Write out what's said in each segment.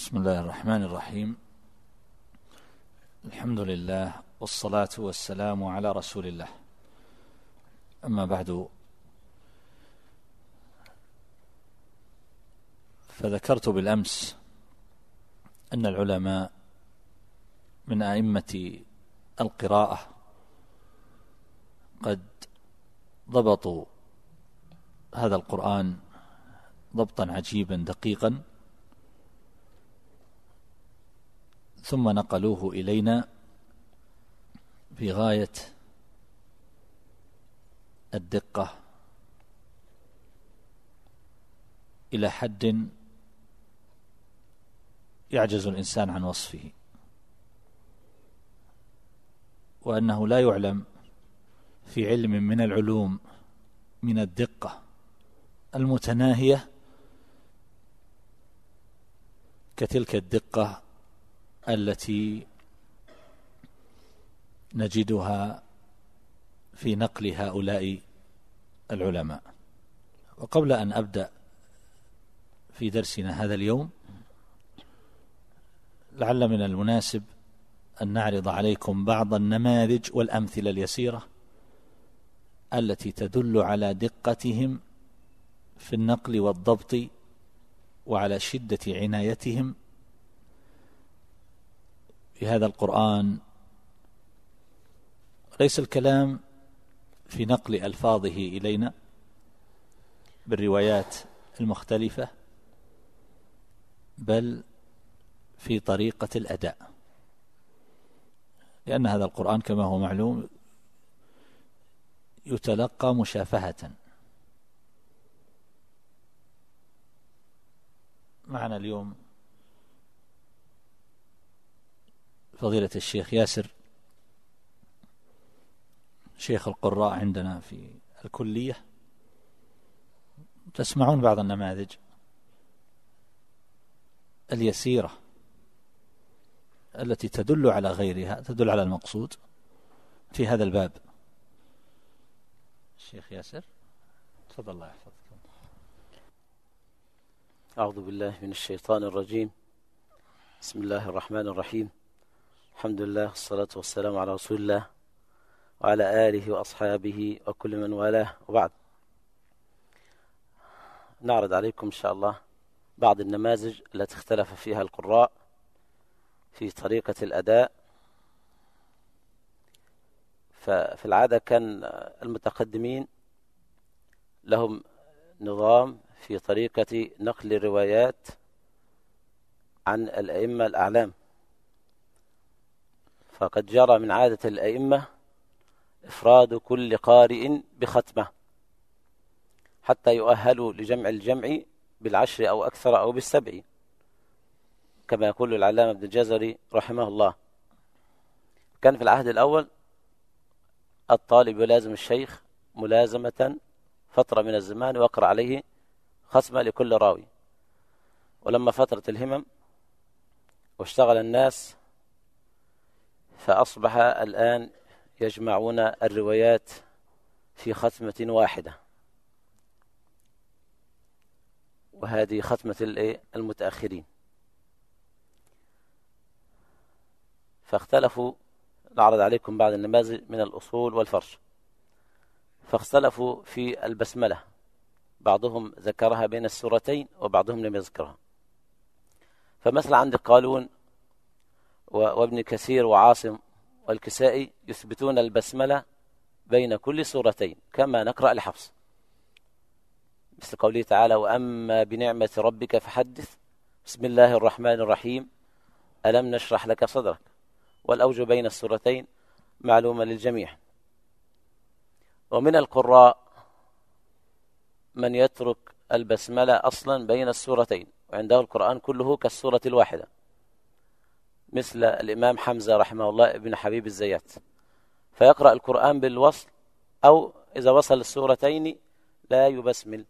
بسم الله الرحمن الرحيم. الحمد لله والصلاة والسلام على رسول الله. أما بعد، فذكرت بالأمس أن العلماء من أئمة القراءة قد ضبطوا هذا القرآن ضبطا عجيبا دقيقا، ثم نقلوه إلينا في غاية الدقة إلى حد يعجز الإنسان عن وصفه، وأنه لا يعلم في علم من العلوم من الدقة المتناهية كتلك الدقة التي نجدها في نقل هؤلاء العلماء. وقبل أن أبدأ في درسنا هذا اليوم، لعل من المناسب أن نعرض عليكم بعض النماذج والأمثلة اليسيرة التي تدل على دقتهم في النقل والضبط وعلى شدة عنايتهم في هذا القرآن. ليس الكلام في نقل ألفاظه إلينا بالروايات المختلفة، بل في طريقة الأداء، لأن هذا القرآن كما هو معلوم يتلقى مشافهة. معنا اليوم فضيلة الشيخ ياسر، شيخ القراء عندنا في الكلية. تسمعون بعض النماذج اليسيرة التي تدل على غيرها، تدل على المقصود في هذا الباب. الشيخ ياسر تفضل، الله يحفظك. أعوذ بالله من الشيطان الرجيم. بسم الله الرحمن الرحيم. الحمد لله والصلاة والسلام على رسول الله وعلى آله وأصحابه وكل من والاه، وبعد. نعرض عليكم إن شاء الله بعض النماذج التي اختلف فيها القراء في طريقة الأداء. ففي العادة كان المتقدمين لهم نظام في طريقة نقل الروايات عن الأئمة الأعلام، فقد جرى من عادة الأئمة إفراد كل قارئ بختمة حتى يؤهلوا لجمع الجمع بالعشر أو أكثر أو بالسبع، كما يقول العلامة ابن الجزري رحمه الله. كان في العهد الأول الطالب يلازم الشيخ ملازمة فترة من الزمان ويقرأ عليه ختمة لكل راوي، ولما فترة الهمم واشتغل الناس فأصبح الآن يجمعون الروايات في ختمة واحدة، وهذه ختمة المتأخرين. فاختلفوا، نعرض عليكم بعض النماذج من الأصول والفرش. فاختلفوا في البسملة، بعضهم ذكرها بين السورتين وبعضهم لم يذكرها. فمثل عند قالون وابن كثير وعاصم والكسائي يثبتون البسملة بين كل سورتين كما نقرأ لحفص، مثل قوله تعالى: وأما بنعمة ربك فحدث، بسم الله الرحمن الرحيم، ألم نشرح لك صدرك. والأوجه بين السورتين معلومة للجميع. ومن القراء من يترك البسملة أصلا بين السورتين وعنده القرآن كله كالسورة الواحدة، مثل الإمام حمزة رحمه الله ابن حبيب الزيات، فيقرأ القرآن بالوصل، أو إذا وصل السورتين لا يبسمل.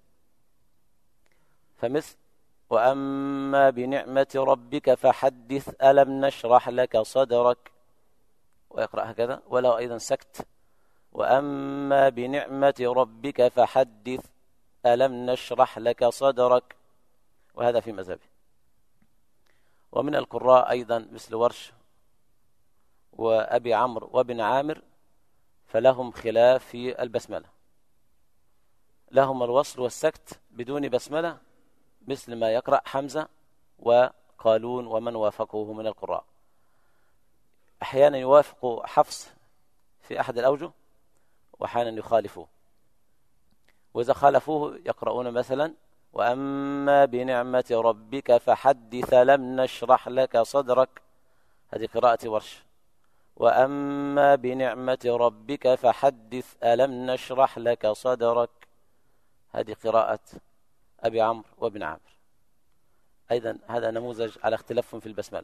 فمثل وأما بنعمة ربك فحدث ألم نشرح لك صدرك، ويقرأ هكذا، وله أيضا سكت: وأما بنعمة ربك فحدث ألم نشرح لك صدرك، وهذا في مذهبه. ومن القراء أيضا مثل ورش وأبي عمرو وابن عامر فلهم خلاف في البسملة، لهم الوصل والسكت بدون بسملة مثل ما يقرأ حمزة وقالون ومن وافقه من القراء. أحيانا يوافق حفص في أحد الأوجه وأحيانا يخالفوه، وإذا خالفوه يقرؤون مثلا وأما بنعمة ربك فحدث لم نشرح لك صدرك، هذه قراءة ورش. وأما بنعمة ربك فحدث ألم نشرح لك صدرك، هذه قراءة أبي عمرو وابن عامر. أيضا هذا نموذج على اختلافهم في البسملة.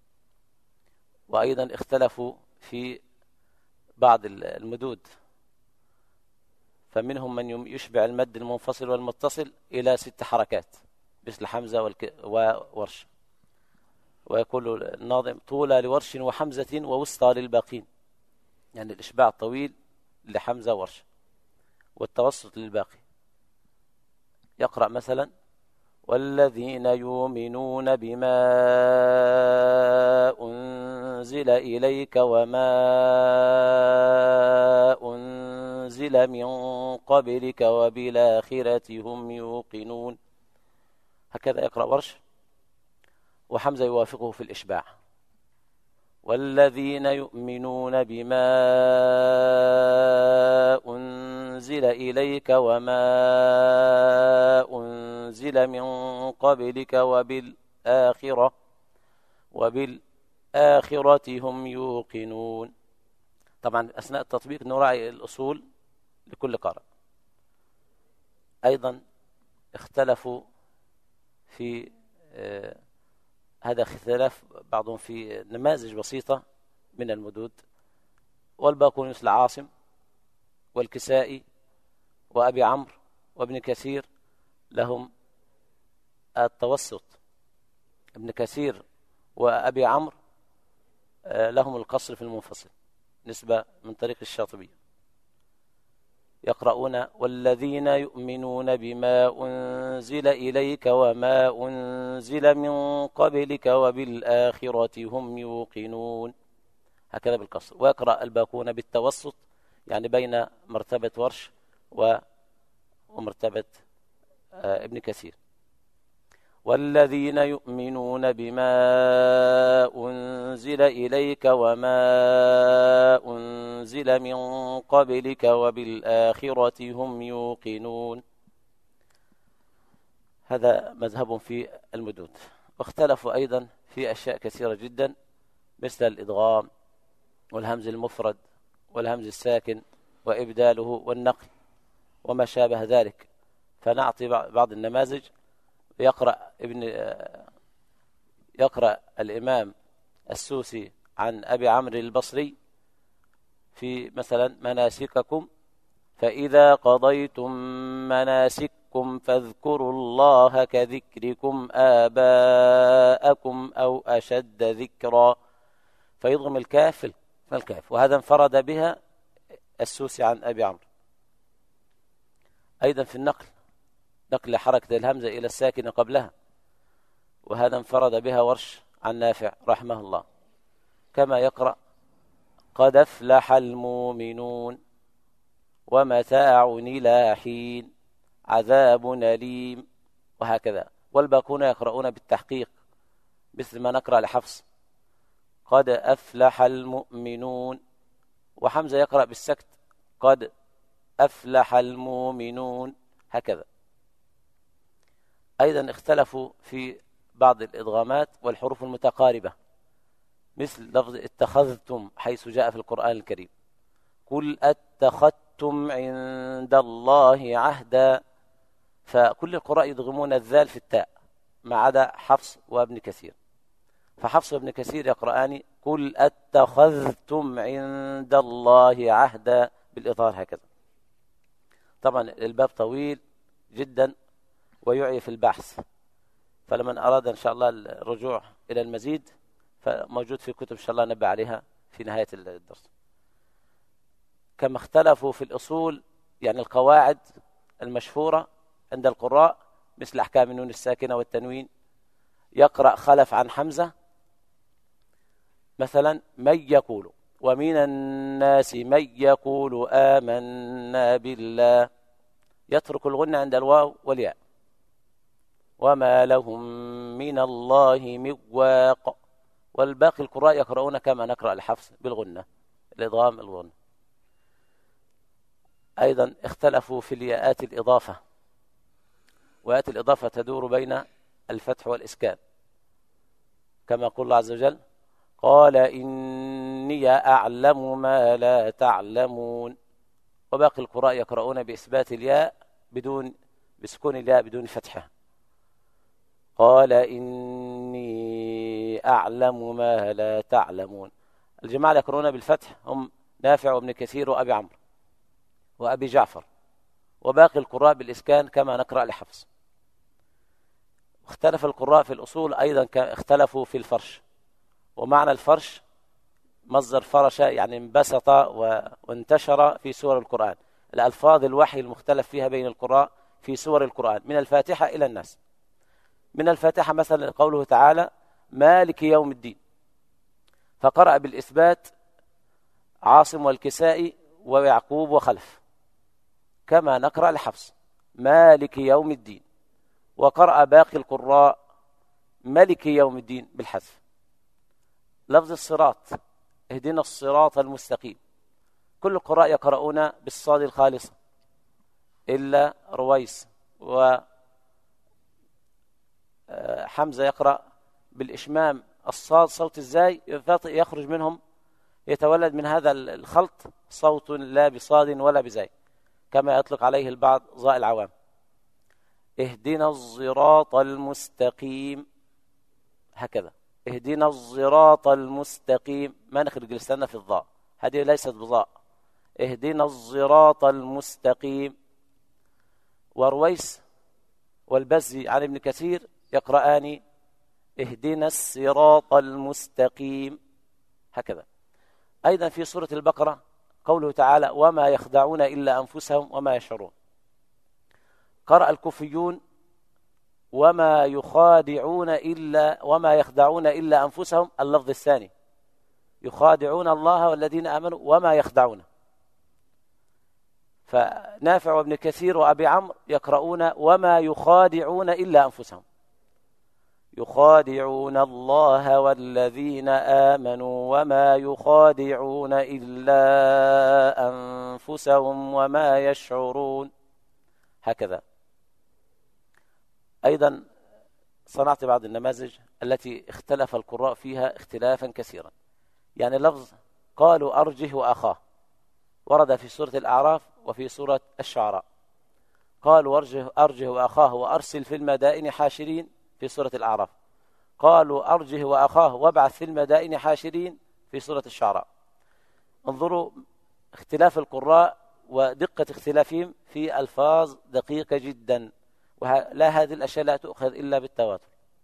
وأيضا اختلفوا في بعض المدود، فمنهم من يشبع المد المنفصل والمتصل إلى 6 حركات مثل حمزة وورش، ويقول الناظم طول لورش وحمزة ووسطى للباقين، يعني الإشباع الطويل لحمزة وورش والتوسط للباقي. يقرأ مثلا والذين يؤمنون بما أنزل إليك وما أنزل من قبلك وبالآخرة هم يوقنون، هكذا يقرأ ورش، وحمزة يوافقه في الإشباع. والذين يؤمنون بما أنزل إليك وما أنزل من قبلك وبالآخرة هم يوقنون. طبعا أثناء التطبيق نراعي الأصول لكل قارئ. أيضا اختلفوا في هذا اختلاف بعضهم في نماذج بسيطة من المدود، والباقون مثل عاصم والكسائي وأبي عمرو وابن كثير لهم التوسط، ابن كثير وأبي عمرو لهم القصر في المنفصل نسبة من طريق الشاطبي. يقرؤون والذين يؤمنون بما أنزل إليك وما أنزل من قبلك وبالآخرة هم يوقنون، هكذا بالقصر. ويقرأ الباقون بالتوسط، يعني بين مرتبة ورش ومرتبة ابن كثير. والذين يؤمنون بما أنزل إليك وما أنزل من قبلك وبالآخرة هم يوقنون، هذا مذهب في المدود. واختلفوا أيضا في أشياء كثيرة جدا مثل الإدغام والهمز المفرد والهمز الساكن وإبداله والنقل وما شابه ذلك. فنعطي بعض النماذج. يقرأ الإمام السوسي عن أبي عمرو البصري في مثلا مناسككم فإذا قضيتم مناسككم فاذكروا الله كذكركم آباءكم أو أشد ذكرا، فيضغم الكاف الكاف، وهذا انفرد بها السوسي عن أبي عمرو. أيضا في النقل نقل حركة الهمزة إلى الساكن قبلها، وهذا انفرد بها ورش عن نافع رحمه الله. كما يقرأ قد أفلح المؤمنون ومتاع إلى حين عذاب أليم، وهكذا. والباقون يقرؤون بالتحقيق مثل ما نقرأ لحفص قد أفلح المؤمنون، وحمزة يقرأ بالسكت قد أفلح المؤمنون، هكذا. أيضا اختلفوا في بعض الإدغامات والحروف المتقاربة مثل لفظ اتخذتم حيث جاء في القرآن الكريم قل اتخذتم عند الله عهدا، فكل القراء يدغمون الذال في التاء ما عدا حفص وابن كثير. فحفص وابن كثير يقرآن قل اتخذتم عند الله عهدا بالإظهار هكذا. طبعا الباب طويل جدا ويعي في البحث، فلمن أراد إن شاء الله الرجوع إلى المزيد فموجود في كتب إن شاء الله نبه عليها في نهاية الدرس. كما اختلفوا في الأصول، يعني القواعد المشهورة عند القراء مثل أحكام النون الساكنة والتنوين. يقرأ خلف عن حمزة مثلا من يقول، ومن الناس من يقول آمنا بالله، يترك الغنة عند الواو والياء. وما لهم من الله من واق. والباقي القراء يقرؤون كما نقرأ الحفص بالغنة، الإضغام الغنة. أيضا اختلفوا في الياءات الإضافة، وياءات الإضافة تدور بين الفتح والإسكان، كما يقول الله عز وجل قال إني أعلم ما لا تعلمون. وباقي القراء يقرؤون بإثبات الياء بسكون الياء بدون فتحها. قال إني أعلم ما لا تعلمون. الجماعة يقرؤون بالفتح هم نافع وابن كثير وأبي عمرو وأبي جعفر. وباقي القراء بالإسكان كما نقرأ لحفص. اختلف القراء في الأصول أيضا، اختلفوا في الفرش. ومعنى الفرش مصدر فرش يعني انبسط وانتشر في سور القرآن. الألفاظ الوحي المختلف فيها بين القراء في سور القرآن من الفاتحة إلى الناس. من الفاتحة مثلا قوله تعالى مالك يوم الدين، فقرأ بالإثبات عاصم والكسائي ويعقوب وخلف كما نقرأ لحفص مالك يوم الدين. وقرأ باقي القراء ملك يوم الدين بالحذف. لفظ الصراط اهدنا الصراط المستقيم، كل القراء يقرؤون بالصاد الخالصة إلا رويس وحمزة يقرأ بالإشمام. الصاد صوت الزاي يخرج منهم، يتولد من هذا الخلط صوت لا بصاد ولا بزاي، كما يطلق عليه البعض ظاء العوام. اهدنا الصراط المستقيم، هكذا اهدنا الصراط المستقيم، ما نخرج لساننا في الضاء، هذه ليست بضاء. اهدنا الصراط المستقيم. ورويس والبزي عن ابن كثير يقرآن اهدنا الصراط المستقيم، هكذا. أيضا في سورة البقرة قوله تعالى وما يخدعون إلا أنفسهم وما يشعرون. قرأ الكوفيون وما يخادعون وما يخدعون إلا أنفسهم، اللفظ الثاني يخادعون الله والذين آمنوا وما يخدعون. فنافع وابن كثير وأبي عمرو يقرؤون وما يخادعون إلا أنفسهم، يخادعون الله والذين آمنوا وما يخادعون إلا أنفسهم وما يشعرون، هكذا. أيضا صنعت بعض النماذج التي اختلف القراء فيها اختلافا كثيرا. يعني لفظ قالوا أرجه وأخاه ورد في سورة الأعراف وفي سورة الشعراء. قالوا أرجه وأخاه وأرسل في المدائن حاشرين في سورة الأعراف. قالوا أرجه وأخاه وابعث في المدائن حاشرين في سورة الشعراء. انظروا اختلاف القراء ودقة اختلافهم في ألفاظ دقيقة جدا، ولا هذه الأشياء لا تؤخذ إلا بالتواتر.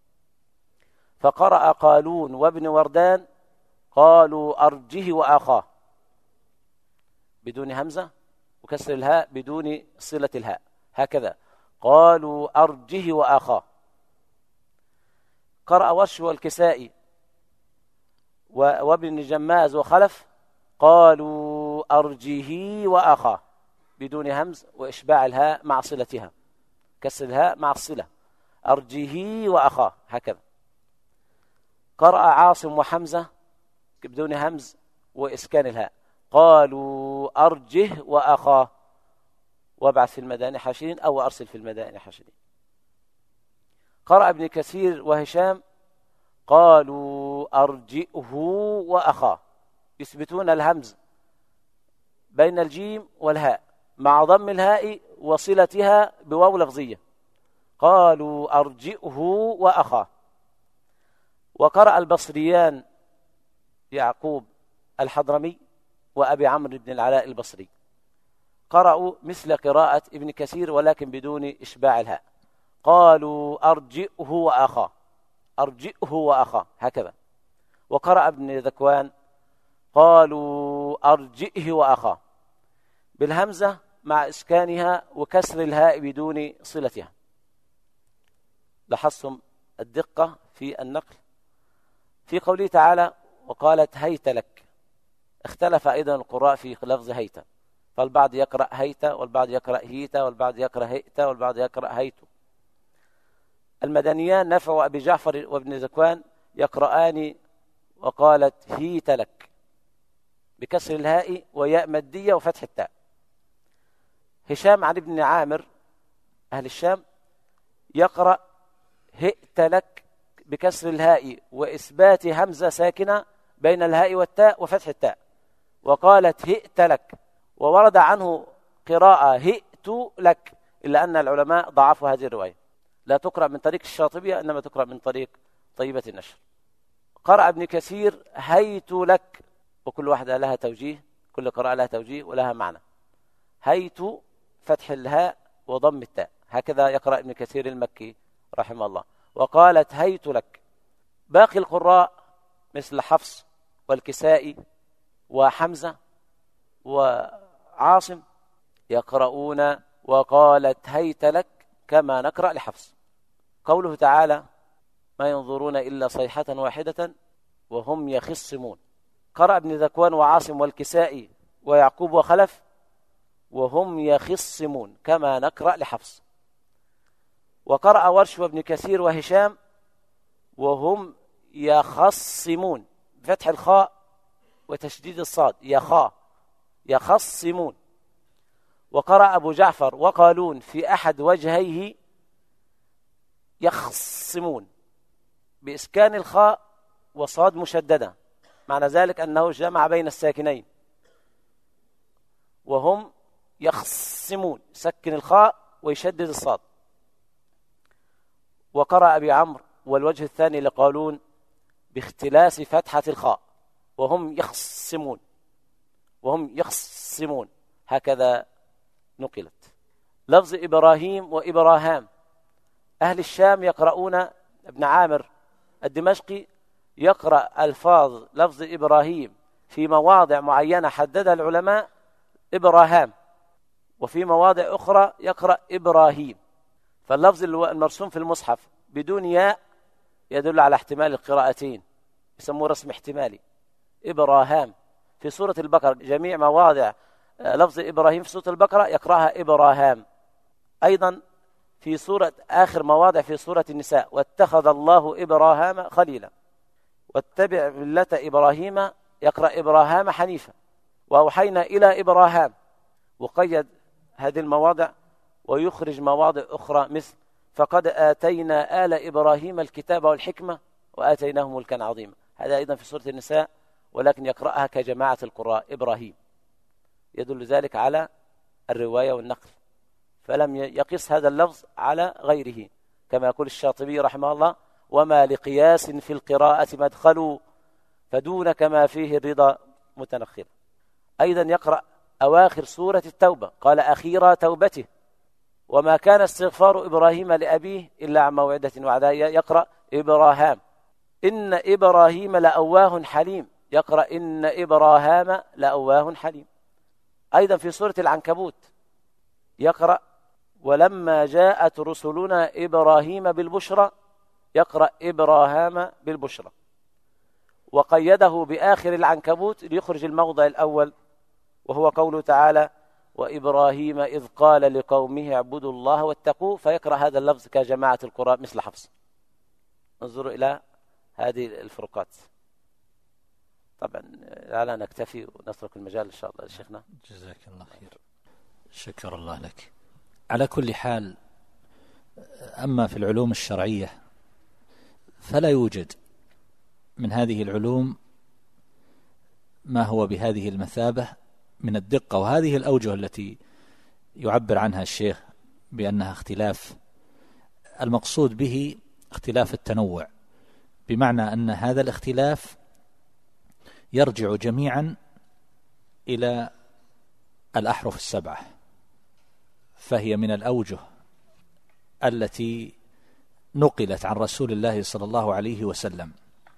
فقرأ قالون وابن وردان قالوا أرجه وأخاه بدون همزة وكسر الهاء بدون صلة الهاء، هكذا قالوا أرجه وأخاه. قرأ ورش والكسائي وابن جماز وخلف قالوا أرجه وأخاه بدون همز وإشباع الهاء مع صلتها، كسر الهاء مع الصلة، أرجه وأخاه، هكذا. قرأ عاصم وحمزة بدون همز وإسكان الهاء قالوا أرجه وأخاه وابعث في المدائن حاشرين أو أرسل في المدائن حاشرين. قرأ ابن كثير وهشام قالوا أرجئه وأخاه، يثبتون الهمز بين الجيم والهاء مع ضم الهاء وصلتها بواو لفظية، قالوا أرجئه وأخاه. وقرأ البصريان يعقوب الحضرمي وأبي عمرو بن العلاء البصري قرأوا مثل قراءة ابن كثير ولكن بدون إشباع الهاء، قالوا أرجئه وأخاه، أرجئه وأخاه، هكذا. وقرأ ابن ذكوان قالوا أرجئه وأخاه بالهمزة مع إسكانها وكسر الهاء بدون صلتها. لاحظتم الدقة في النقل. في قوله تعالى وقالت هيت لك. اختلف أيضا القراء في لفظ هيت، فالبعض يقرأ هيت والبعض يقرأ هيت والبعض يقرأ هيت والبعض يقرأ هيت. المدنيان نافع وأبي جعفر وابن ذكوان يقرآن وقالت هيت لك بكسر الهاء وياء مادية وفتح التاء. هشام عن ابن عامر أهل الشام يقرأ هئت لك بكسر الهاء وإثبات همزة ساكنة بين الهاء والتاء وفتح التاء، وقالت هئت لك. وورد عنه قراءة هئت لك، إلا أن العلماء ضعفوا هذه الرواية، لا تقرأ من طريق الشاطبية إنما تقرأ من طريق طيبة النشر. قرأ ابن كثير هيت لك، وكل واحدة لها توجيه، كل قراءة لها توجيه ولها معنى. هيت فتح الهاء وضم التاء، هكذا يقرأ ابن كثير المكي رحمه الله. وقالت هيت لك. باقي القراء مثل حفص والكسائي وحمزة وعاصم يقرؤون وقالت هيت لك كما نقرأ لحفص. قوله تعالى ما ينظرون إلا صيحة واحدة وهم يخصمون. قرأ ابن ذكوان وعاصم والكسائي ويعقوب وخلف وهم يخصمون كما نقرأ لحفص. وقرأ ورش وابن كثير وهشام وهم يخصمون بفتح الخاء وتشديد الصاد يخصمون. وقرأ أبو جعفر وقالون في أحد وجهيه يخصمون بإسكان الخاء وصاد مشددة، معنى ذلك أنه جمع بين الساكنين. وهم يخصمون سكن الخاء ويشدد الصاد. وقرأ أبي عمرو والوجه الثاني لقالون باختلاس فتحة الخاء وهم يخصمون هكذا نقلت. لفظ إبراهيم وإبراهام أهل الشام يقرؤون، ابن عامر الدمشقي يقرأ ألفاظ لفظ إبراهيم في مواضع معينة حددها العلماء إبراهام، وفي مواضع أخرى يقرأ إبراهيم. فاللفظ المرسوم في المصحف بدون ياء يدل على احتمال القراءتين، يسموه رسم احتمالي. إبراهام في سورة البقرة جميع مواضع لفظ إبراهيم في سورة البقرة يقرأها إبراهام. أيضا في سورة آخر مواضع في سورة النساء واتخذ الله إبراهام خليلا. واتبع ملة إبراهيم يقرأ إبراهام حنيفا. وأوحينا إلى إبراهام، وقيد هذه المواضع ويخرج مواضع أخرى مثل فقد آتينا آل إبراهيم الكتاب والحكمة وآتيناهم ملكا عظيما. هذا أيضا في سورة النساء، ولكن يقرأها كجماعة القراء إبراهيم، يدل ذلك على الرواية والنقل، فلم يقص هذا اللفظ على غيره، كما يقول الشاطبي رحمه الله وما لقياس في القراءة مدخل فدونك ما فيه الرضا متنخل. أيضا يقرأ أواخر سورة التوبة قال أخيرا توبته وما كان استغفار إبراهيم لأبيه إلا عن موعدة وعدها يقرأ إبراهام. إن إبراهيم لأواه حليم يقرأ إن إبراهام لأواه حليم. أيضا في سورة العنكبوت يقرأ ولما جاءت رسلنا إبراهيم بالبشرى يقرأ إبراهام بالبشرى. وقيده بآخر العنكبوت ليخرج الموضع الأول وهو قوله تعالى وإبراهيم إذ قال لقومه اعبدوا الله واتقوه، فيقرأ هذا اللفظ كجماعة القراء مثل حفص. انظروا إلى هذه الفروقات. طبعا لا نكتفي ونترك المجال إن شاء الله لشيخنا. جزاك الله خير، شكر الله لك. على كل حال، أما في العلوم الشرعية فلا يوجد من هذه العلوم ما هو بهذه المثابة من الدقة، وهذه الأوجه التي يعبر عنها الشيخ بأنها اختلاف، المقصود به اختلاف التنوع، بمعنى أن هذا الاختلاف يرجع جميعا إلى الأحرف السبعة، فهي من الأوجه التي نقلت عن رسول الله صلى الله عليه وسلم.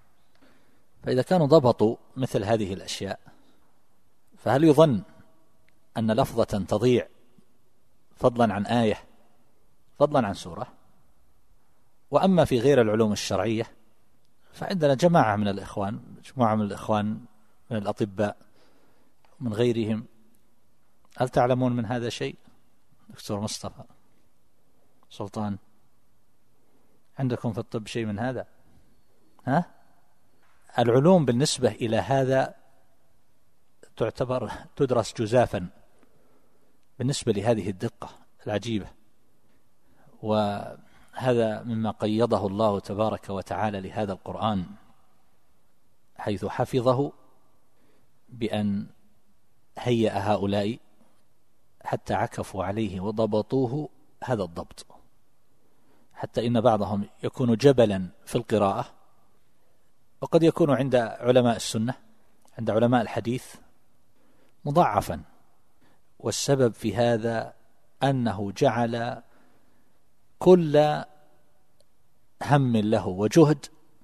فإذا كانوا ضبطوا مثل هذه الأشياء فهل يظن أن لفظة تضيع فضلا عن آية فضلا عن سورة؟ وأما في غير العلوم الشرعية فعندنا جماعة من الإخوان من الأطباء من غيرهم. هل تعلمون من هذا شيء؟ دكتور مصطفى سلطان، عندكم في الطب شيء من هذا؟ العلوم بالنسبة إلى هذا تعتبر تدرس جزافا بالنسبة لهذه الدقة العجيبة، وهذا مما قيضه الله تبارك وتعالى لهذا القرآن، حيث حفظه بأن هيأ هؤلاء حتى عكفوا عليه وضبطوه هذا الضبط، حتى إن بعضهم يكون جبلا في القراءة، وقد يكون عند علماء السنة عند علماء الحديث مضاعفا. والسبب في هذا أنه جعل كل هم له وجهد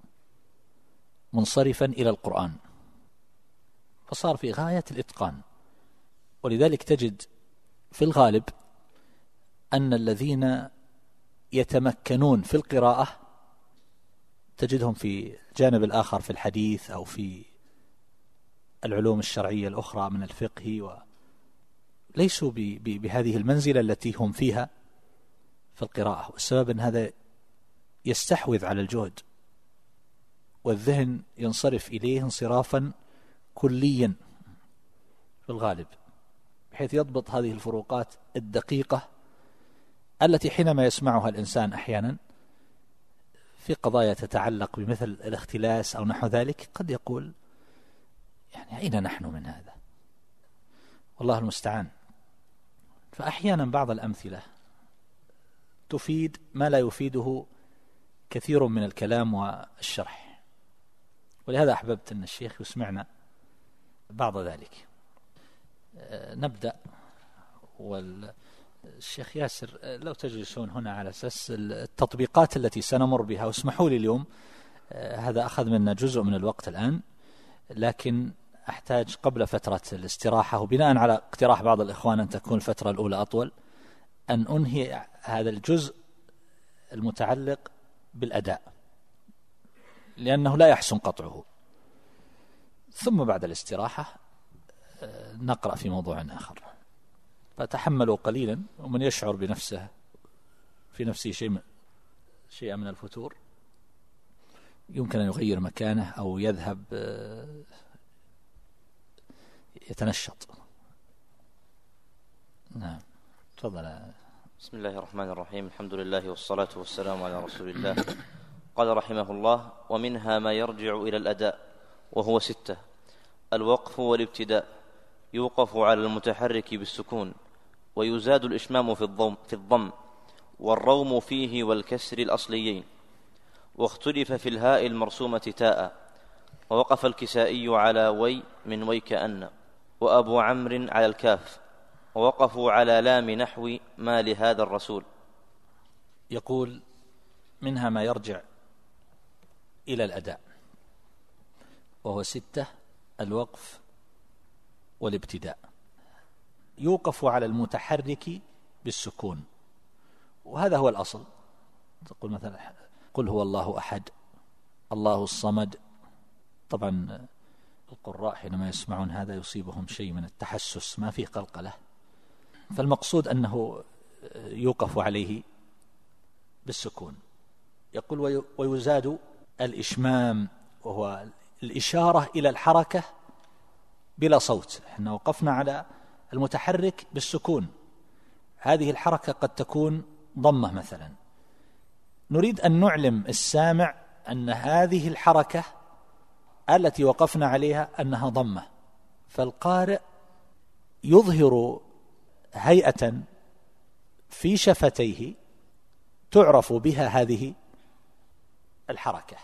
منصرفا إلى القرآن، فصار في غاية الإتقان. ولذلك تجد في الغالب أن الذين يتمكنون في القراءة تجدهم في الجانب الآخر في الحديث أو في العلوم الشرعية الأخرى من الفقه، وليسوا بهذه المنزلة التي هم فيها في القراءة. والسبب أن هذا يستحوذ على الجهد، والذهن ينصرف إليه انصرافا كليا في الغالب، بحيث يضبط هذه الفروقات الدقيقة التي حينما يسمعها الإنسان أحيانا في قضايا تتعلق بمثل الاختلاس أو نحو ذلك قد يقول يعني أين نحن من هذا؟ والله المستعان. فأحيانا بعض الأمثلة تفيد ما لا يفيده كثير من الكلام والشرح، ولهذا أحببت أن الشيخ يسمعنا بعض ذلك. نبدأ. والشيخ ياسر لو تجلسون هنا على أساس التطبيقات التي سنمر بها، واسمحوا لي اليوم هذا أخذ منا جزء من الوقت الآن، لكن أحتاج قبل فترة الاستراحة، وبناء على اقتراح بعض الإخوان أن تكون الفترة الأولى أطول، أن أنهي هذا الجزء المتعلق بالأداء، لأنه لا يحسن قطعه، ثم بعد الاستراحة نقرأ في موضوع آخر. فتحملوا قليلا، ومن يشعر بنفسه في نفسه شيء من الفتور يمكن أن يغير مكانه أو يذهب يتنشط. نعم تفضل. بسم الله الرحمن الرحيم. الحمد لله والصلاة والسلام على رسول الله. قال رحمه الله: ومنها ما يرجع إلى الأداء، وهو 6: الوقف والابتداء، يوقف على المتحرك بالسكون، ويزاد الإشمام في الضم، والروم فيه والكسر الأصليين. واختلف في الهاء المرسومة تاء، ووقف الكسائي على وي من ويكأن، وأبو عمرو على الكاف، ووقفوا على لام نحو ما لهذا الرسول. يقول: منها ما يرجع إلى الأداء، وهو 6: الوقف والابتداء، يوقف على المتحرك بالسكون، وهذا هو الأصل. تقول مثلا: قل هو الله أحد، الله الصمد. طبعا القراء حينما يسمعون هذا يصيبهم شيء من التحسس، ما فيه قلقلة، فالمقصود يوقف عليه بالسكون. يقول: ويزاد الإشمام، وهو الإشارة إلى الحركة بلا صوت. احنا وقفنا على المتحرك بالسكون، هذه الحركة قد تكون ضمة مثلا، نريد أن نعلم السامع أن هذه الحركة التي وقفنا عليها أنها ضمة، فالقارئ يظهر هيئة في شفتيه تعرف بها هذه الحركة،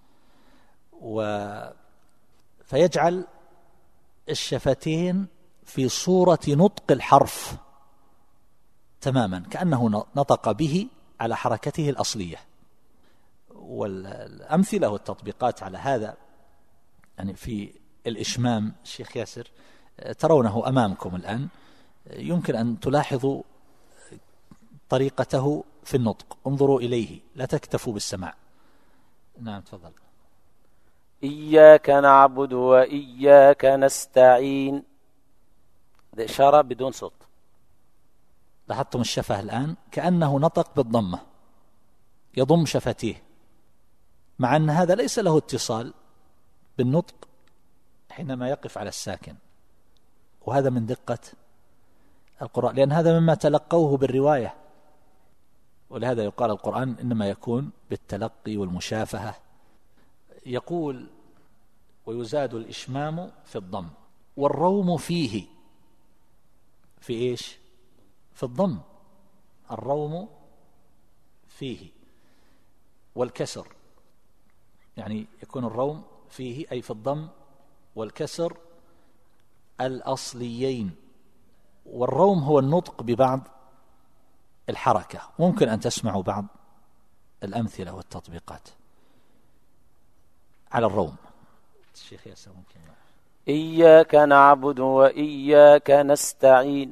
فيجعل الشفتين في صورة نطق الحرف تماما، كأنه نطق به على حركته الأصلية. والأمثلة والتطبيقات على هذا يعني في الإشمام، الشيخ ياسر ترونه أمامكم الآن، يمكن أن تلاحظوا طريقته في النطق، انظروا إليه لا تكتفوا بالسماع. نعم تفضل. إياك نعبد وإياك نستعين، هذه إشارة بدون صوت. لاحظتم الشفة الآن كأنه نطق بالضمة، يضم شفتيه، مع أن هذا ليس له اتصال بالنطق حينما يقف على الساكن. وهذا من دقة القرآن، لأن هذا مما تلقوه بالرواية، ولهذا يقال القرآن إنما يكون بالتلقي والمشافهة. يقول ويزاد الإشمام في الضم، والروم فيه في إيش؟ في الضم، الروم فيه، والكسر يعني يكون الروم فيه أي في الضم والكسر الأصليين. والروم هو النطق ببعض الحركة. ممكن أن تسمعوا بعض الأمثلة والتطبيقات على الروم. الشيخ ياسر ممكن. إياك نعبد وإياك نستعين.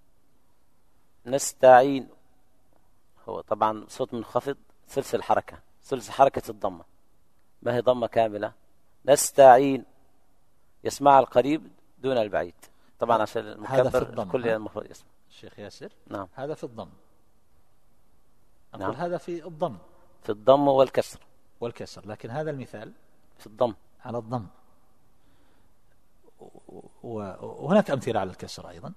نستعين هو طبعا صوت منخفض، ثلث الحركة، ثلث حركة الضمة، ما هي ضمة كاملة. نستعين يسمع القريب دون البعيد، طبعا عشان المكبر كل المفروض يسمع. الشيخ ياسر نعم، هذا في الضم. أقول نعم. هذا في الضم، في الضم والكسر لكن هذا المثال في الضم على الضم، وهناك أمثلة على الكسر أيضا.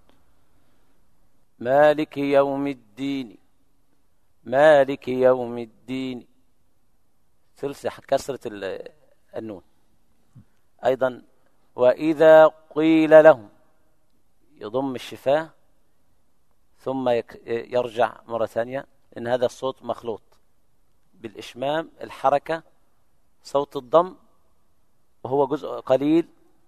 مالك يوم الدين، مالك يوم الدين، ثلث كسرة النون. أيضا وإذا قيل لهم، يضم الشفاه ثم يرجع مرة ثانية، إن هذا الصوت مخلوط بالإشمام، الحركة صوت الضم، وهو جزء قليل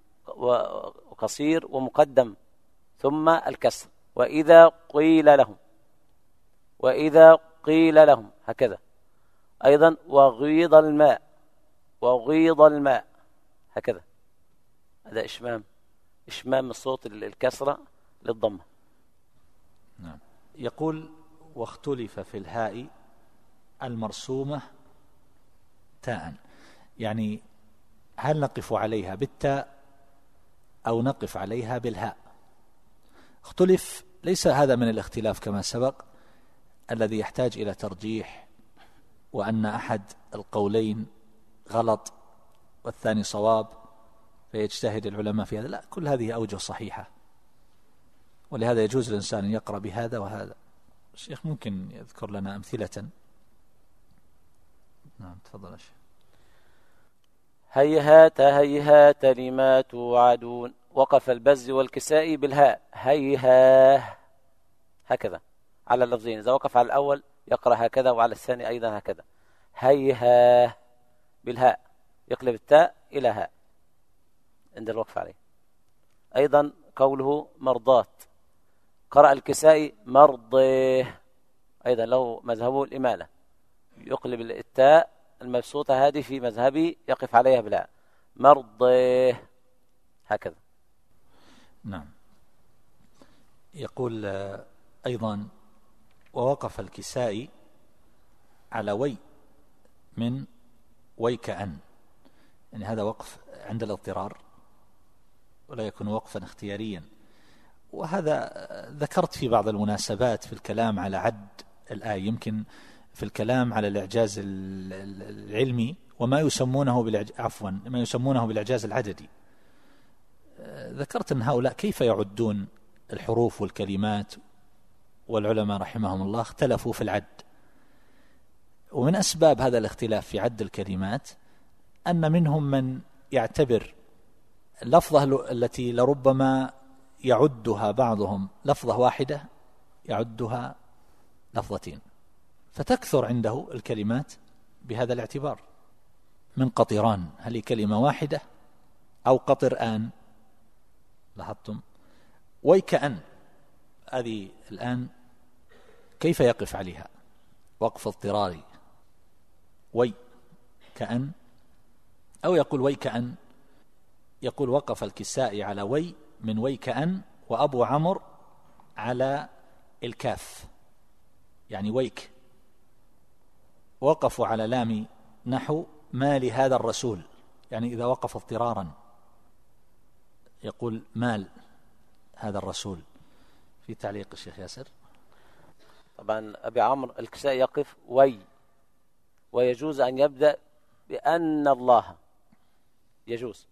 وقصير ومقدم، ثم الكسر. وإذا قيل لهم، وإذا قيل لهم، هكذا. أيضا وغيض الماء، وغيض الماء، هكذا. هذا إشمام الصوت الكسرة للضمة. نعم. يقول واختلف في الهاء المرسومة تاء، يعني هل نقف عليها بالتاء أو نقف عليها بالهاء؟ اختلف، ليس هذا من الاختلاف كما سبق الذي يحتاج إلى ترجيح، وأن أحد القولين غلط والثاني صواب فيجتهد العلماء في هذا. لا، كل هذه أوجه صحيحة، ولهذا يجوز الإنسان أن يقرأ بهذا وهذا. الشيخ ممكن يذكر لنا أمثلة؟ نعم تفضل يا شيخ. هيهات هيهات لما توعدون، وقف البز والكسائي بالهاء، هيهاه، هكذا على اللفظين. إذا وقف على الأول يقرأ هكذا، وعلى الثاني أيضا هكذا، هيهاه بالهاء، يقلب التاء إلى هاء عند الوقف عليه. أيضا قوله مرضات، قرأ الكسائي مرضيه، أيضا له مذهبه الإمالة، يقلب التاء المبسوطة هذه في مذهبي، يقف عليها بالهاء، مرضيه، هكذا. نعم. يقول أيضا ووقف الكسائي على وي من ويكأن، يعني هذا وقف عند الاضطرار ولا يكون وقفا اختياريا. وهذا ذكرت في بعض المناسبات في الكلام على عد الآية، يمكن في الكلام على الإعجاز العلمي وما يسمونه ما يسمونه بالإعجاز العددي. ذكرت أن هؤلاء كيف يعدون الحروف والكلمات، والعلماء رحمهم الله اختلفوا في العد. ومن أسباب هذا الاختلاف في عد الكلمات أن منهم من يعتبر اللفظة التي لربما يعدها بعضهم لفظة واحدة يعدها لفظتين، فتكثر عنده الكلمات بهذا الاعتبار. من قطران، هل هي كلمة واحدة أو قطرآن؟ لاحظتم؟ ويكأن، هذه الآن كيف يقف عليها؟ وقف اضطراري، وي كأن، أو يقول ويكأن. يقول وقف الكسائي على وي من ويكأن، وأبو عمرو على الكاف يعني ويك. وقفوا على لام نحو ما لهذا الرسول، يعني إذا وقف اضطرارا يقول مال هذا الرسول. في تعليق الشيخ ياسر. طبعا أبي عمرو الكسائي يقف ويجوز أن يبدأ بأن الله، يجوز.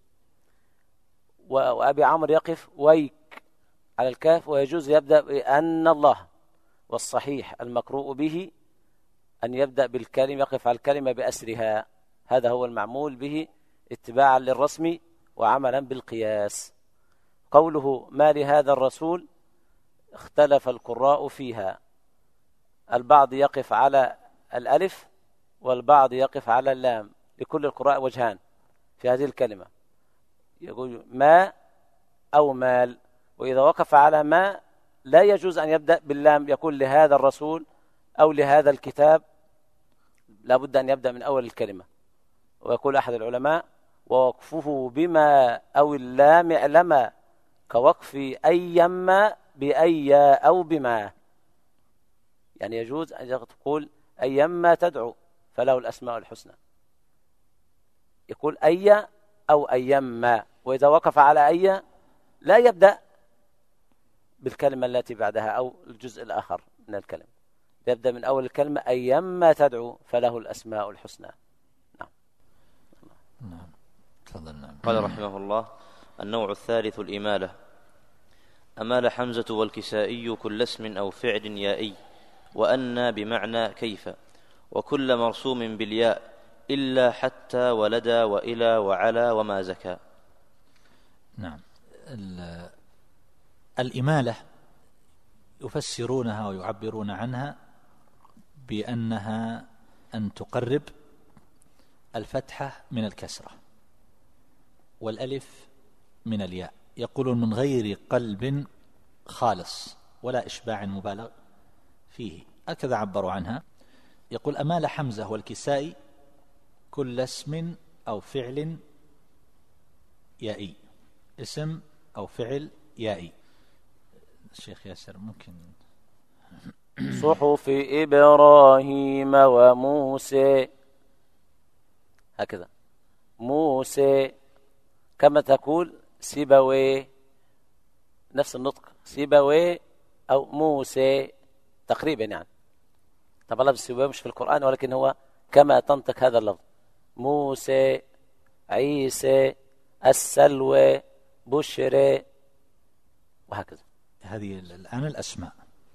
وأبي عمرو يقف ويك على الكاف، ويجوز يبدأ بأن الله. والصحيح المقروء به أن يبدأ بالكلمة، يقف على الكلمة بأسرها، هذا هو المعمول به اتباعا للرسم وعملا بالقياس. قوله ما لهذا الرسول اختلف القراء فيها، البعض يقف على الألف والبعض يقف على اللام، لكل القراء وجهان في هذه الكلمة، يقول ما أو مال. وإذا وقف على ما لا يجوز أن يبدأ باللام، يقول لهذا الرسول أو لهذا الكتاب، لا بد أن يبدأ من أول الكلمة. ويقول أحد العلماء ووقفه بما أو اللام اعلما كوقف أيما بأي أو بما، يعني يجوز أن تقول أيما تدعو فله الأسماء الحسنى، يقول أي أو أيما. وإذا وقف على أي لا يبدأ بالكلمة التي بعدها أو الجزء الآخر من الكلمة، يبدأ من أول الكلمة أيما تدعو فله الأسماء الحسنى. نعم. تفضل. نعم. قال رحمه الله: النوع الثالث الإمالة. أمال حمزة والكسائي كل اسم أو فعل يائي، وأن بمعنى كيف، وكل مرسوم بالياء إلا حتى ولدى وإلى وعلى وما زكى. نعم. الإمالة يفسرونها ويعبرون عنها بأنها أن تقرب الفتحة من الكسرة والألف من الياء، يقولون من غير قلب خالص ولا إشباع مبالغ فيه، هكذا عبروا عنها. يقول أمال حمزة والكسائي كل اسم أو فعل يائي، اسم أو فعل يائي. الشيخ ياسر ممكن. صحف إبراهيم وموسى، هكذا موسى، كما تقول سيبوي، نفس النطق سيبوي أو موسى تقريبا يعني. طبعا لفظ سيبوي مش في القرآن، ولكن هو كما تنطق هذا اللفظ، موسى، عيسى، السلوى، بشرى، وهكذا. هذه الآن الأسماء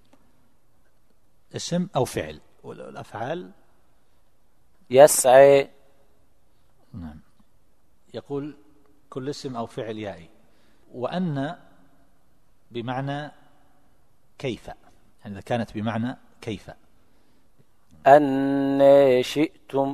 اسم أو فعل، والأفعال يسعى. نعم. يقول كل اسم أو فعل يائي، وأن بمعنى كيف، يعني إذا كانت بمعنى كيف. أن شئتم،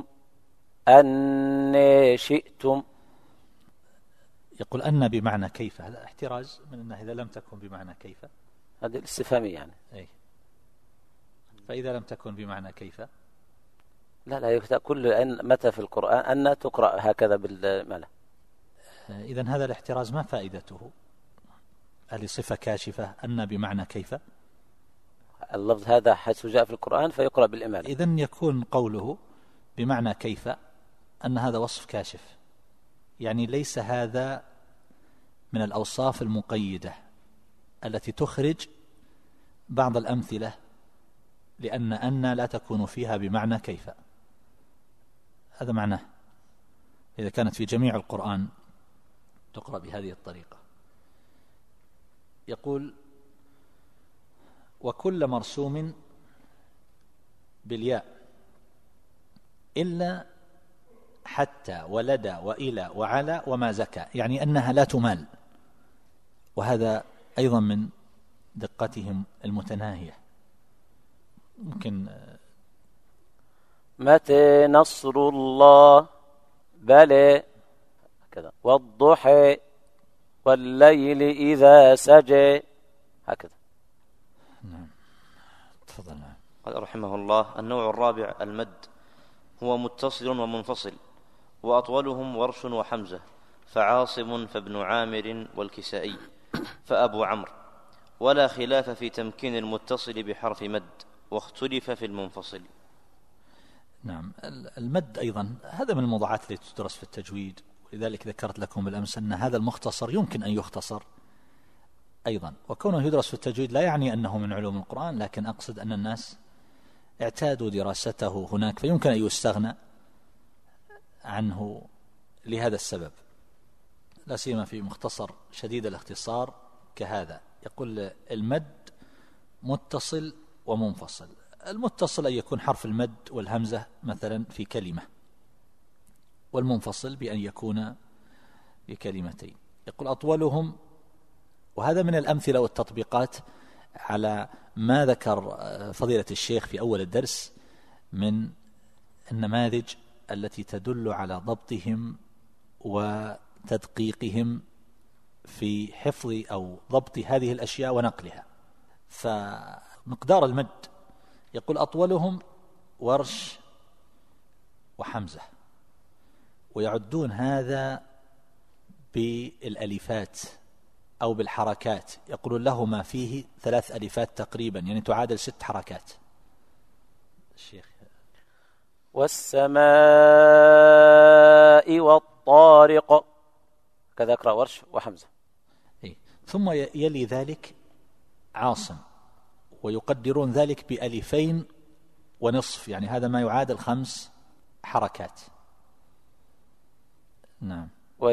أن شئتم. يقول أن بمعنى كيف، هذا احتراز من أنه إذا لم تكن بمعنى كيف، هذه الاستفهامية يعني. أي. فإذا لم تكن بمعنى كيف لا يكتب كل أن متى في القرآن أن تقرأ هكذا بالمعنى. إذن هذا الاحتراز ما فائدته؟ هل صفة كاشفة أن بمعنى كيف؟ اللفظ هذا حيث جاء في القرآن فيقرأ بالإمالة. إذن يكون قوله بمعنى كيف أن هذا وصف كاشف، يعني ليس هذا من الأوصاف المقيدة التي تخرج بعض الأمثلة لأن لا تكون فيها بمعنى كيف. هذا معناه إذا كانت في جميع القرآن تقرأ بهذه الطريقة. يقول وكل مرسوم بالياء إلا حتى ولدى وإلى وعلى وما زكى، يعني أنها لا تمال، وهذا أيضا من دقتهم المتناهية. ممكن متى نصر الله، بلى هكذا، والضحى والليل إذا سجى، هكذا. نعم. تفضل. قال رحمه الله: النوع الرابع المد، هو متصل ومنفصل، وأطولهم ورش وحمزة، فعاصم فابن عامر والكسائي فأبو عمرو، ولا خلاف في تمكين المتصل بحرف مد، واختلف في المنفصل. نعم. المد أيضا هذا من الموضوعات التي تدرس في التجويد لذلك ذكرت لكم بالأمس أن هذا المختصر يمكن أن يختصر أيضا، وكونه يدرس في التجويد لا يعني أنه من علوم القرآن، لكن أقصد أن الناس اعتادوا دراسته هناك، فيمكن أن يستغنى عنه لهذا السبب، لا سيما في مختصر شديد الاختصار كهذا. يقول المد متصل ومنفصل. المتصل أن يكون حرف المد والهمزة مثلا في كلمة، والمنفصل بأن يكون بكلمتين. يقول أطولهم، وهذا من الأمثلة والتطبيقات على ما ذكر فضيلة الشيخ في أول الدرس من النماذج التي تدل على ضبطهم وتدقيقهم في حفظ أو ضبط هذه الأشياء ونقلها. فمقدار المد يقول أطولهم ورش وحمزة، ويعدون هذا بالألفات أو بالحركات، يقولون له ما فيه 3 ألفات تقريبا، يعني تعادل 6 حركات. الشيخ والسماء والطارق، كذا اقرأ ورش وحمزة. ثم يلي ذلك عاصم، ويقدرون ذلك ب2.5، يعني هذا ما يعادل 5 حركات. نعم.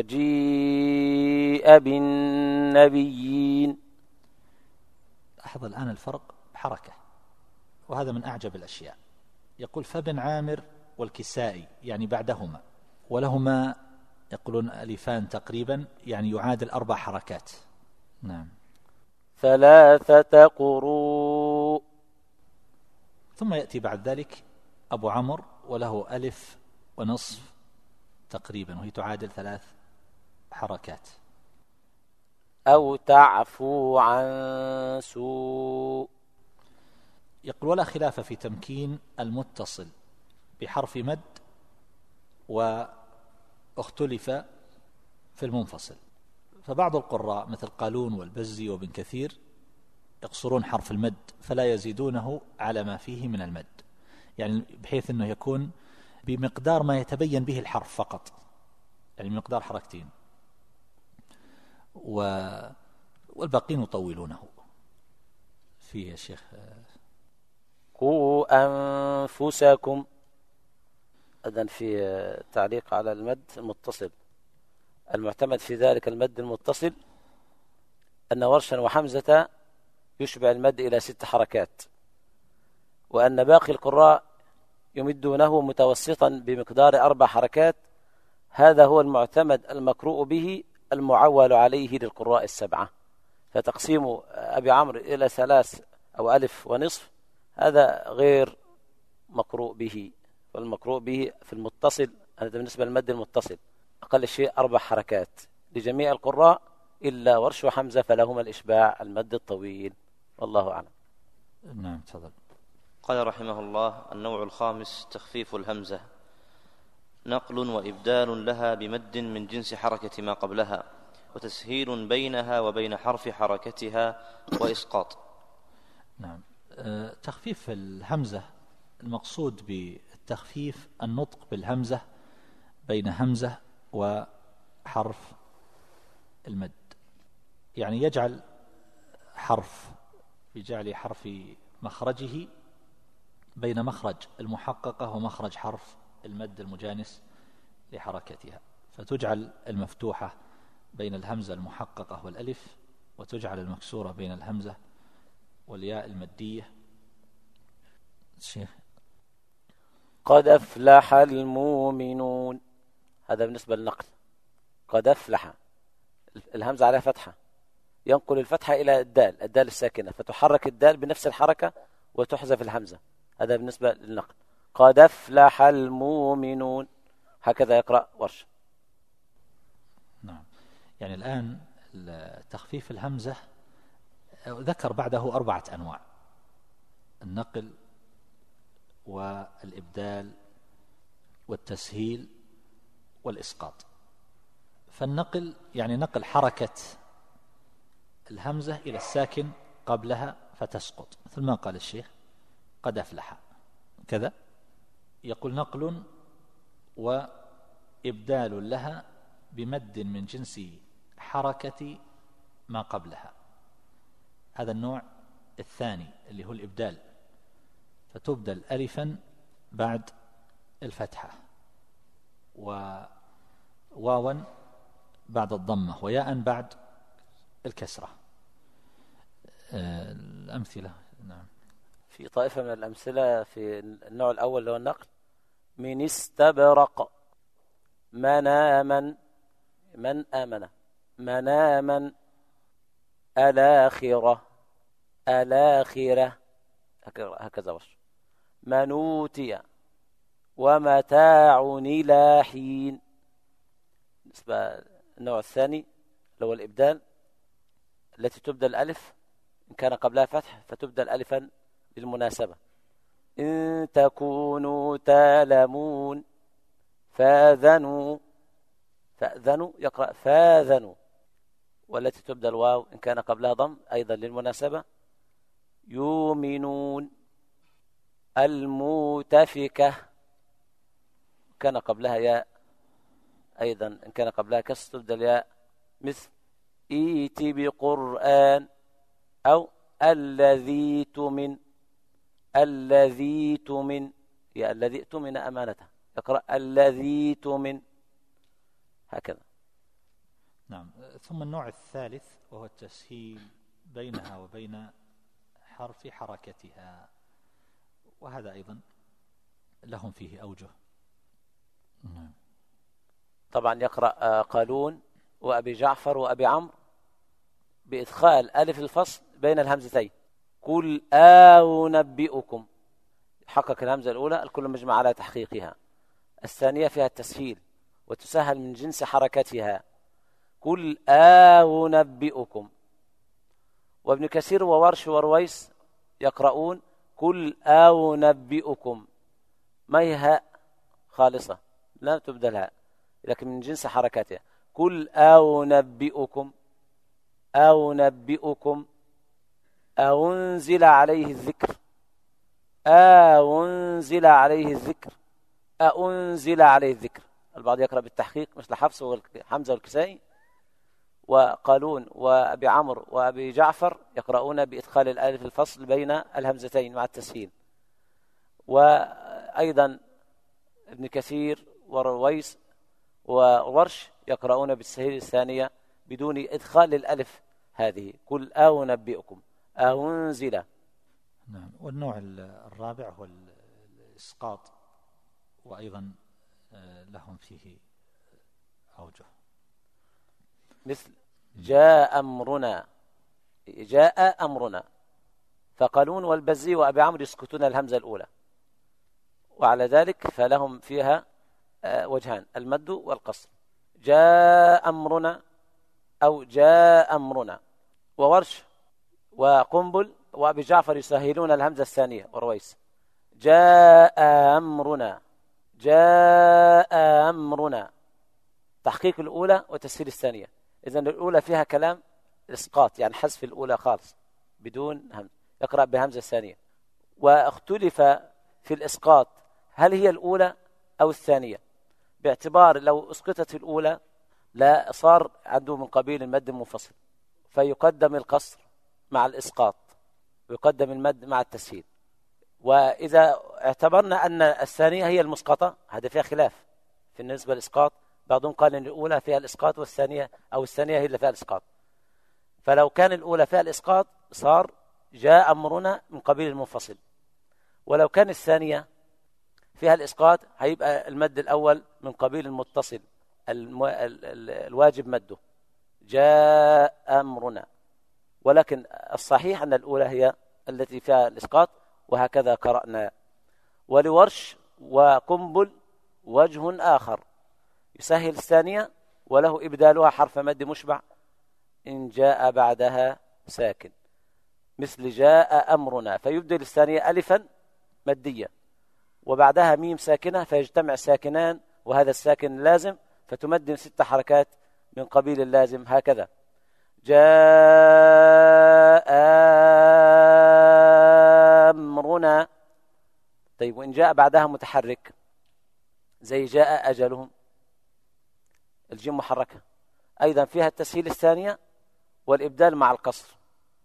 وجيء بالنبيين، لاحظ الآن الفرق بحركة، وهذا من أعجب الأشياء. يقول فابن عامر والكسائي يعني بعدهما، ولهما يقولون ألفان تقريبا، يعني يعادل 4 حركات. نعم. 3 قروء. ثم يأتي بعد ذلك أبو عمرو وله 1.5 تقريبا، وهي تعادل 3 حركات. أو تعفو عن سوء. يقول ولا خلاف في تمكين المتصل بحرف مد، واختلف في المنفصل. فبعض القراء مثل قالون والبزي وابن كثير يقصرون حرف المد فلا يزيدونه على ما فيه من المد، يعني بحيث أنه يكون بمقدار ما يتبين به الحرف فقط، يعني مقدار حركتين، والباقين يطولونه. فيه يا شيخ قوا أنفسكم. إذن في تعليق على المد المتصل، المعتمد في ذلك المد المتصل أن ورشا وحمزة يشبع المد إلى 6 حركات، وأن باقي القراء يمدونه متوسطا بمقدار 4 حركات. هذا هو المعتمد المقروء به المعول عليه للقراء 7. فتقسيم أبي عمرو إلى 3 أو 1.5 هذا غير مقروء به، والمقروء به في المتصل هذا بالنسبة للمد المتصل أقل شيء 4 حركات لجميع القراء إلا ورش وحمزة، فلهما الإشباع المد الطويل، والله أعلم. نعم تفضل. قال رحمه الله: النوع الخامس تخفيف الهمزة، نقل وإبدال لها بمد من جنس حركة ما قبلها، وتسهيل بينها وبين حرف حركتها، وإسقاط. نعم. تخفيف الهمزة، المقصود بالتخفيف النطق بالهمزة بين همزة وحرف المد، يعني يجعل بجعل حرف مخرجه بين مخرج المحققة ومخرج حرف المد المجانس لحركتها، فتجعل المفتوحة بين الهمزة المحققة والألف، وتجعل المكسورة بين الهمزة والياء المدية. قد أفلح المؤمنون، هذا بالنسبة للنقل. قد أفلح، الهمزة عليها فتحة، ينقل الفتحة إلى الدال الساكنة، فتحرك الدال بنفس الحركة وتحذف الهمزة. هذا بالنسبة للنقل. قد أفلح المؤمنون، هكذا يقرأ ورش. نعم. يعني الآن تخفيف الهمزة ذكر بعده 4 أنواع: النقل والإبدال والتسهيل والإسقاط. فالنقل يعني نقل حركة الهمزة إلى الساكن قبلها فتسقط، مثل ما قال الشيخ قد أفلح كذا. يقول نقل وإبدال لها بمد من جنس حركة ما قبلها. هذا النوع الثاني اللي هو الإبدال، فتبدل ألفا بعد الفتحة، وواوا بعد الضمة، وياء بعد الكسرة. الأمثلة. نعم. في طائفة من الأمثلة في النوع الأول اللي هو النقل: من استبرق مناما، من آمن مناما، الآخرة الآخرة، هكذا وش، منوتي، ومتاع إلى حين. بالنسبة النوع الثاني اللي هو الإبدال، التي تبدل ألف إن كان قبلها فتح فتبدل ألفا للمناسبة. إن تكونوا تعلمون فاذنوا، فاذنوا يقرأ فاذنوا، والتي تبدل واو إن كان قبلها ضم أيضا للمناسبة. يؤمنون. المؤتفكة كان قبلها ياء أيضا إن كان قبلها كسر تبدل ياء، مثل إيت بقرآن، أو الذي تؤمن، الذي تؤمن، يا الذي تؤمن أمانته، يقرأ الذي تؤمن، هكذا. نعم. ثم النوع الثالث وهو التسهيل بينها وبين حرف حركتها، وهذا أيضا لهم فيه أوجه. نعم. طبعا يقرأ قالون وأبي جعفر وأبي عمرو بإدخال ألف الفصل بين الهمزتين. قل أنبئكم، حقق الهمزة الأولى، الكل مجمع على تحقيقها. الثانية فيها التسهيل وتسهل من جنس حركتها. قل أنبئكم. وابن كثير وورش ورويس يقرؤون قل أنبئكم، ما هي هاء خالصة لا تبدلها، لكن من جنس حركاتها. قل أنبئكم، أنبئكم، أنزل عليه الذكر، أنزل عليه الذكر، أنزل عليه الذكر. البعض يقرأ بالتحقيق مثل حفص وحمزة والكسائي، وقالون وأبي عمرو وأبي جعفر يقرؤون بإدخال الألف الفصل بين الهمزتين مع التسهيل. وأيضا ابن كثير ورويس وورش يقرؤون بالتسهيل الثانية بدون إدخال الألف هذه. قل أنبئكم، أنزل. نعم. والنوع الرابع هو الإسقاط، وأيضا لهم فيه أوجه، مثل جاء أمرنا، جاء أمرنا، فقالون والبزي وأبي عمرو يسكتون الهمزة الأولى، وعلى ذلك فلهم فيها وجهان: المد والقصر. جاء أمرنا أو جاء أمرنا. وورش وقنبل وأبي جعفر يسهلون الهمزة الثانية ورويس: جاء أمرنا، جاء أمرنا، تحقيق الأولى وتسهيل الثانية. إذن الأولى فيها كلام إسقاط، يعني حذف الأولى خالص بدون همزة، يقرأ بهمزة الثانية. واختلف في الإسقاط هل هي الأولى أو الثانية، باعتبار لو أسقطت الأولى لا صار عنده من قبيل المد المنفصل، فيقدم القصر مع الإسقاط ويقدم المد مع التسهيل. وإذا اعتبرنا أن الثانية هي المسقطة، هذا فيها خلاف في النسبة للإسقاط، بعضهم قال أن الأولى فيها الإسقاط والثانية أو الثانية هي اللي فيها الإسقاط. فلو كان الأولى فيها الإسقاط صار جاء أمرنا من قبيل المنفصل، ولو كان الثانية فيها الإسقاط هيبقى المد الأول من قبيل المتصل الواجب مده، جاء أمرنا. ولكن الصحيح أن الأولى هي التي فيها الإسقاط، وهكذا قرأنا. ولورش وقنبل وجه آخر يسهل الثانية وله إبدالها حرف مد مشبع إن جاء بعدها ساكن، مثل جاء أمرنا، فيبدل الثانية ألفا مدية وبعدها ميم ساكنة فيجتمع ساكنان، وهذا الساكن لازم فتمد 6 حركات من قبيل اللازم، هكذا جاء أمرنا. طيب وإن جاء بعدها متحرك زي جاء أجلهم، الجيم محركة، أيضا فيها التسهيل الثانية والإبدال مع القصر.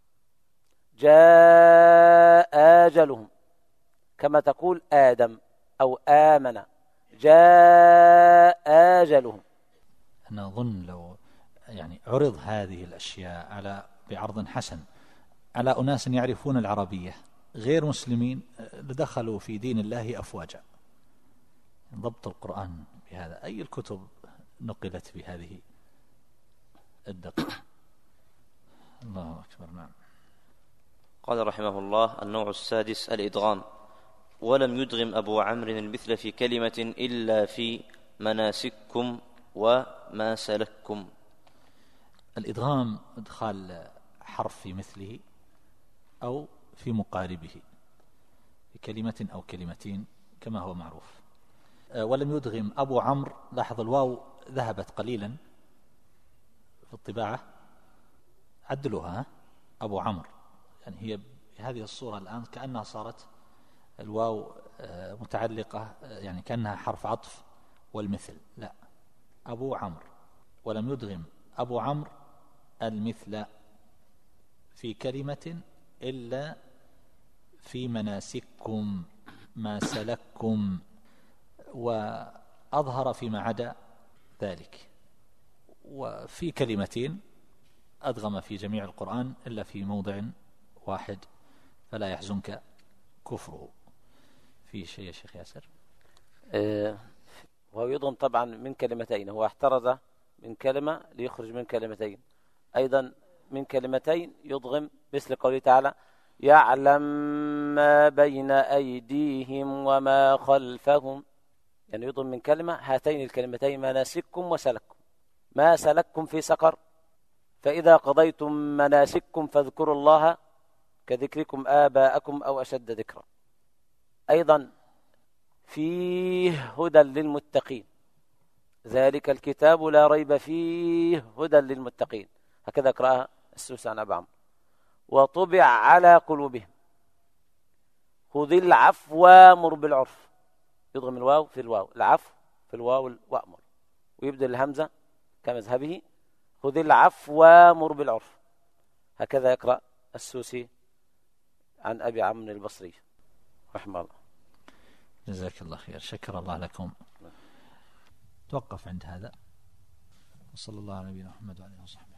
جاء آجلهم كما تقول آدم أو آمن، جاء آجلهم. أنا أظن لو يعني عرض هذه الأشياء بعرض حسن على أناس يعرفون العربية غير مسلمين لدخلوا في دين الله أفواجا. ضبط القرآن بهذا، أي الكتب نقلت بهذه الدقة؟ الله أكبر. نعم. قال رحمه الله: النوع السادس الإدغام. ولم يدغم أبو عمرو المثل في كلمة إلا في مناسككم وما سلككم. الإدغام إدخال حرف في مثله أو في مقاربه في كلمة أو كلمتين كما هو معروف. ولم يدغم أبو عمرو، لاحظ الواو ذهبت قليلا في الطباعة، عدلوها أبو عمرو، يعني هي هذه الصورة الآن كأنها صارت الواو متعلقة، يعني كأنها حرف عطف والمثل. لا، أبو عمرو. ولم يدغم أبو عمرو المثل في كلمة إلا في مناسككم ما سلككم، وأظهر فيما عدا ذلك. وفي كلمتين أدغم في جميع القرآن إلا في موضع واحد، فلا يحزنك كفره. في شيء يا شيخ ياسر؟ وهو يضغم طبعا من كلمتين، هو احترز من كلمة ليخرج من كلمتين. أيضا من كلمتين يضغم مثل قوله تعالى: يعلم ما بين أيديهم وما خلفهم، يعني يضغم من كلمة هاتين الكلمتين مناسككم وسلككم. ما سلككم في سقر، فإذا قضيتم مناسككم فاذكروا الله كذكركم آباءكم أو أشد ذكرا. أيضا فيه هدى للمتقين، ذلك الكتاب لا ريب فيه هدى للمتقين، هكذا قرأها السوسي عن أبي عمرو. وطبع على قلوبهم، خذ العفو وامر بالعرف، يضغم الواو في الواو، العفو في الواو وأمر، ويبدل الهمزة كمذهبه، خذ العفو وامر بالعرف، هكذا يقرأ السوسي عن أبي عمرو البصري رحمه الله. جزاك الله خير، شكر الله لكم. توقف عند هذا، وصلى الله على نبينا محمد وعلى اله وصحبه.